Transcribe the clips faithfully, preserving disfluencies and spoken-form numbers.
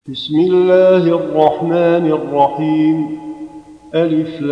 بسم الله الرحمن الرحيم. ألف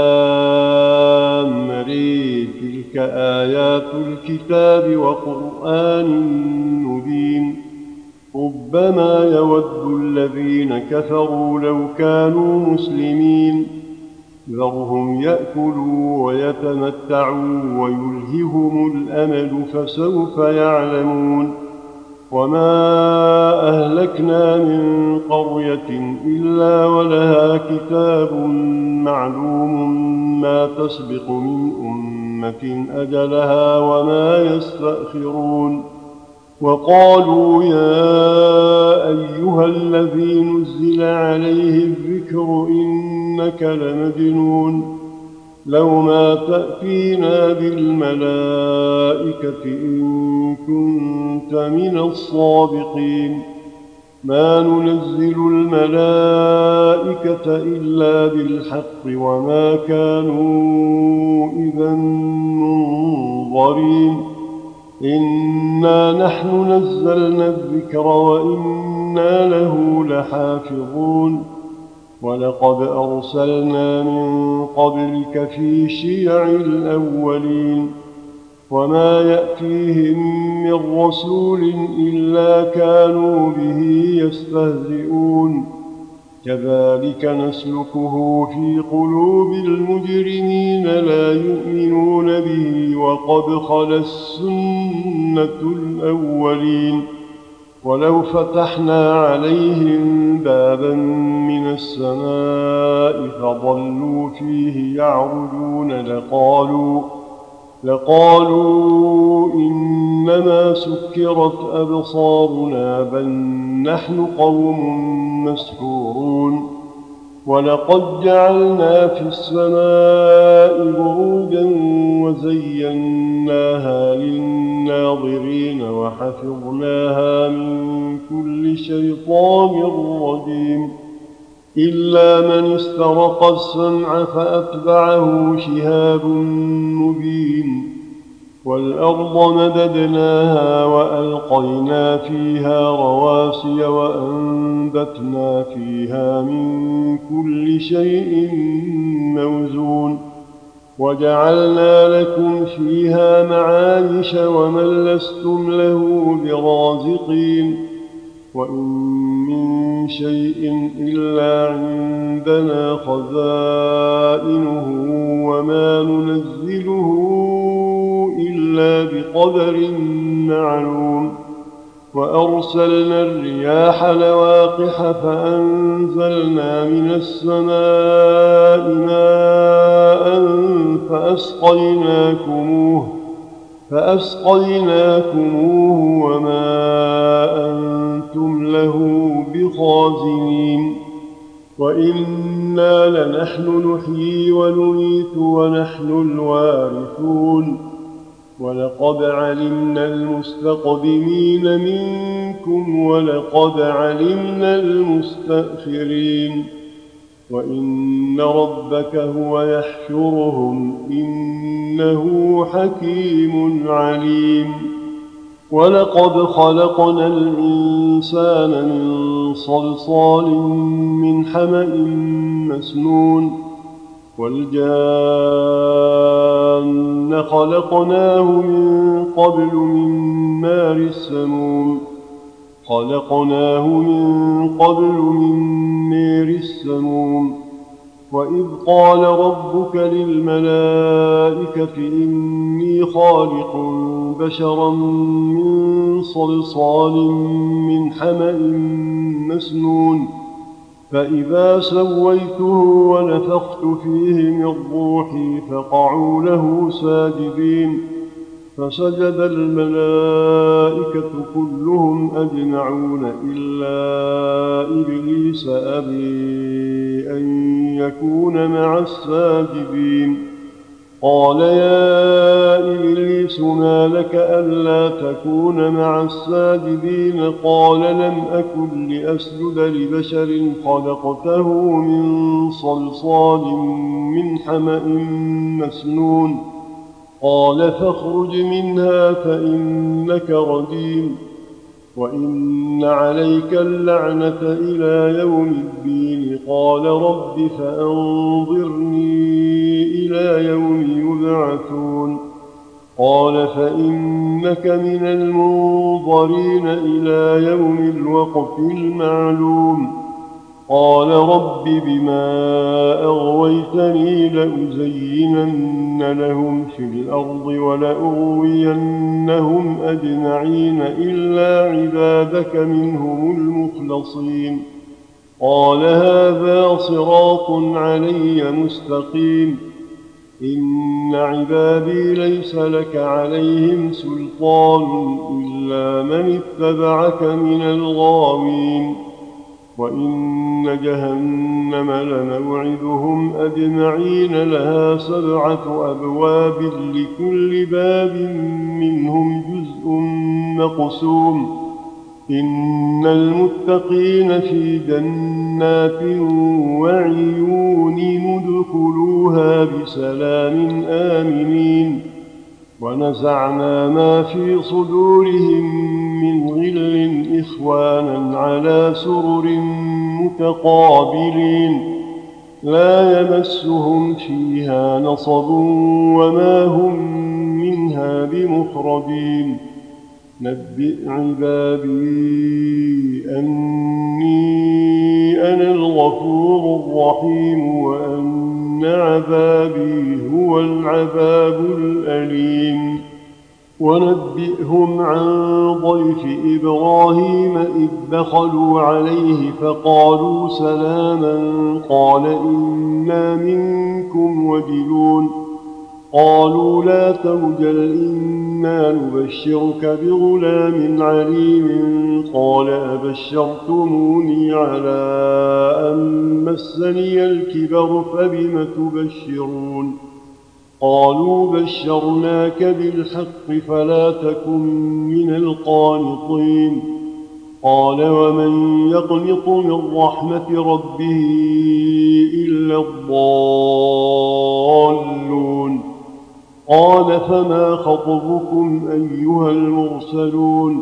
لام ري تلك آيات الكتاب وقرآن مبين. ربما يود الذين كفروا لو كانوا مسلمين ذرهم يأكلوا ويتمتعوا ويلههم الأمل فسوف يعلمون. وما أهلكنا من قرية إلا ولها كتاب معلوم ما تسبق من أمة أجلها وما يستأخرون. وقالوا يا أيها الذي نزل عليه الذكر إنك لمجنون لو ما تأتينا بالملائكة إن كنت من الصادقين. ما ننزل الملائكة إلا بالحق وما كانوا إذا منظرين. إنا نحن نزلنا الذكر وإنا له لحافظون. ولقد أرسلنا من قبلك في شيع الأولين وما يأتيهم من رسول إلا كانوا به يستهزئون. كذلك نسلكه في قلوب المجرمين لا يؤمنون به وقد خلت سنة الأولين. ولو فتحنا عليهم بابا من السماء فظلوا فيه يعرجون لقالوا, لقالوا إنما سكرت أبصارنا بل نحن قوم مسحورون. ولقد جعلنا في السماء بروجا وزيناها للناظرين وحفظناها من كل شيطان رجيم إلا من استرق السمع فأتبعه شهاب مبين. والأرض مددناها وألقينا فيها رواسي وأنبتنا فيها من كل شيء موزون. وجعلنا لكم فيها معايش ومن لستم له برازقين. وإن من شيء إلا عندنا خزائنه وما ننزله إلا بقدر معلوم. وأرسلنا الرياح لواقح فأنزلنا من السماء ماء فأسقيناكموه, فأسقيناكموه وما أنتم له بخازنين. وإنا لنحن نحيي ونميت ونحن الوارثون. ولقد علمنا المستقدمين منكم ولقد علمنا المستأخرين. وإن ربك هو يحشرهم إنه حكيم عليم. ولقد خلقنا الإنسان من صلصال من حمأ مسنون. والجان خلقناه من قبل من نار السموم خلقناه من قبل من نار السموم. وإذ قال ربك للملائكة إني خالق بشرا من صلصال من حمأ مسنون فإذا سويته ونفخت فيه من روحي فقعوا له ساجدين. فسجد الملائكة كلهم أجمعون إلا إبليس أبي أن يكون مع الساجدين. قال يا إبليس ما لك ألا تكون مع الساجدين؟ قال لم أكن لأسجد لبشر خلقته من صلصال من حمأ مسنون. قال فاخرج منها فإنك رجيم. وإن عليك اللعنة إلى يوم الدين. قال رب فأنظرني إلى يوم يبعثون. قال فإنك من المنظرين إلى يوم الوقت المعلوم. قال رب بما أغويتني لأزينن لهم في الأرض ولأغوينهم أجمعين إلا عبادك منهم المخلصين. قال هذا صراط علي مستقيم. إن عبادي ليس لك عليهم سلطان إلا من اتبعك من الغاوين. وإن جهنم لموعدهم أجمعين لها سبعة أبواب لكل باب منهم جزء مقسوم. إن المتقين في جنات وعيون ادخلوها بسلام آمنين. ونزعنا ما في صدورهم من غل إخوانا على سرر متقابلين لا يمسهم فيها نصب وما هم منها بمخرجين. نبئ عبادي أني أنا الغفور الرحيم وأن عذابي هو العذاب الأليم. ونبئهم عن ضيف إبراهيم إذ دخلوا عليه فقالوا سلاما قال إنا منكم وجلون. قالوا لا توجل إنا نبشرك بغلام عليم. قال أبشرتموني على أن مسني الكبر فبم تبشرون. قالوا بشرناك بالحق فلا تكن من القانطين. قال ومن يقنط من رحمة ربه إلا الضالون. قال فما خطبكم أيها المرسلون؟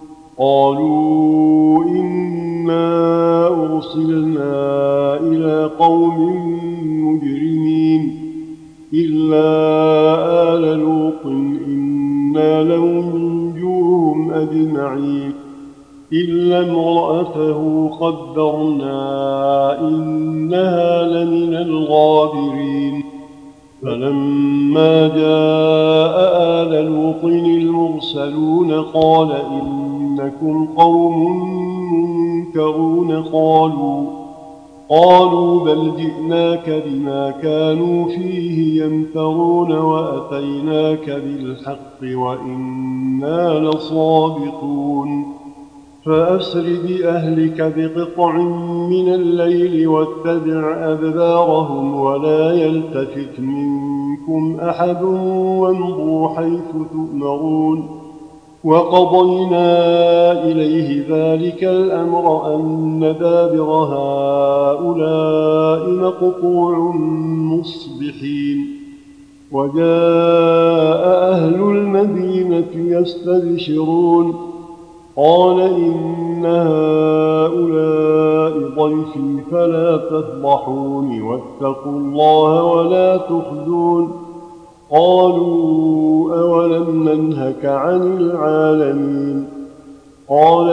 قالوا إنا أرسلنا إلى قوم مجرمين إلا آل لوط إنا لننجوهم أجمعين إلا امرأته قدرنا إنها لمن الغابرين. فلما جاء آل لوط المرسلون قال إنكم قوم منكرون. قالوا قالوا بل جئناك بما كانوا فيه يمترون وأتيناك بالحق وإنا لصادقون. فأسر بأهلك بقطع من الليل واتبع أدبارهم ولا يلتفت منكم أحد وامضوا حيث تؤمرون. وقضينا إليه ذلك الأمر أن دابر هؤلاء مقطوع مصبحين. وجاء أهل المدينة يستبشرون. قال إن هؤلاء ضيفي فلا تفضحون واتقوا الله ولا تخزون. قالوا أولم ننهك عن العالمين؟ قال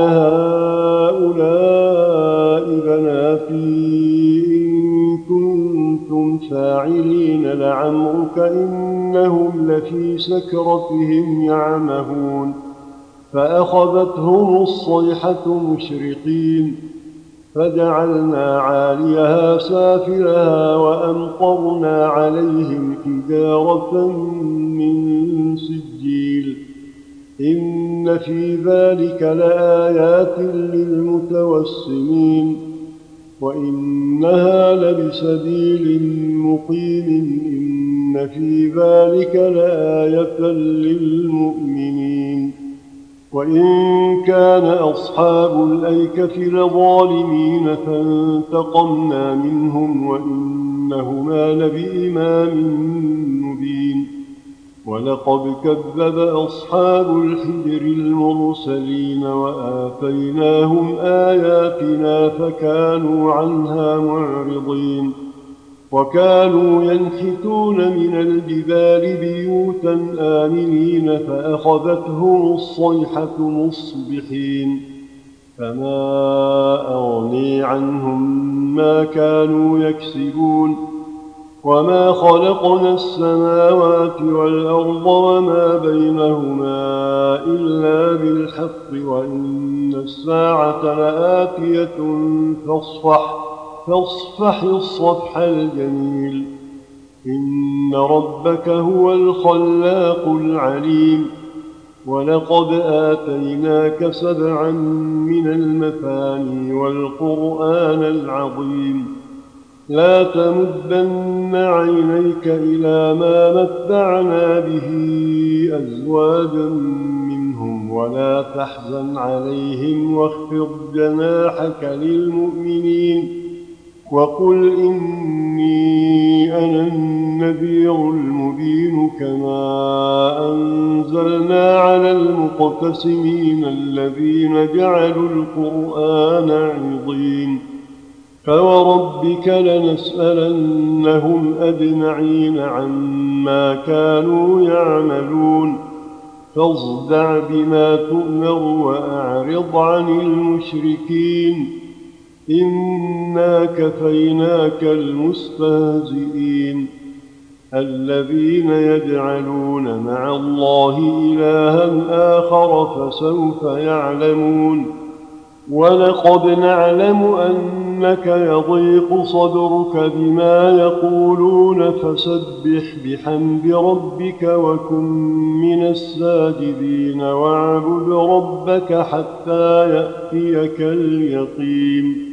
هؤلاء بناتي إن كنتم فاعلين لعمرك إنهم لفي سكرتهم يعمهون. فأخذتهم الصيحة مشرقين فجعلنا عاليها سافلها وأمطرنا عليهم حجارة من سجيل. إن في ذلك لآيات للمتوسمين وإنها لبسبيل مقيم. إن في ذلك لآية للمؤمنين. وإن كان أصحاب الأيكة لظالمين فانتقمنا منهم وإنهما لبإمام مبين. ولقد كذب أصحاب الحجر المرسلين وآتيناهم آياتنا فكانوا عنها معرضين وكانوا ينحتون من الجبال بيوتا آمنين فأخذتهم الصيحة مصبحين فما أغني عنهم ما كانوا يكسبون وما خلقنا السماوات والأرض وما بينهما إلا بالحق وإن الساعة لآتية فاصفح فاصفح الصفح الجميل إن ربك هو الخلاق العليم ولقد آتيناك سبعا من المثاني والقرآن العظيم لا تمدن عينيك إلى ما متعنا به أزواجا منهم ولا تحزن عليهم واخفض جناحك للمؤمنين وقل إني أنا النذير المبين كما أنزلنا على المقتسمين الذين جعلوا القرآن عضين فوربك لنسألنهم أجمعين عما كانوا يعملون فاصدع بما تؤمر وأعرض عن المشركين إنا كفيناك المستهزئين الذين يجعلون مع الله إلها آخر فسوف يعلمون ولقد نعلم أنك يضيق صدرك بما يقولون فسبح بحمد ربك وكن من الساجدين واعبد ربك حتى يأتيك اليقين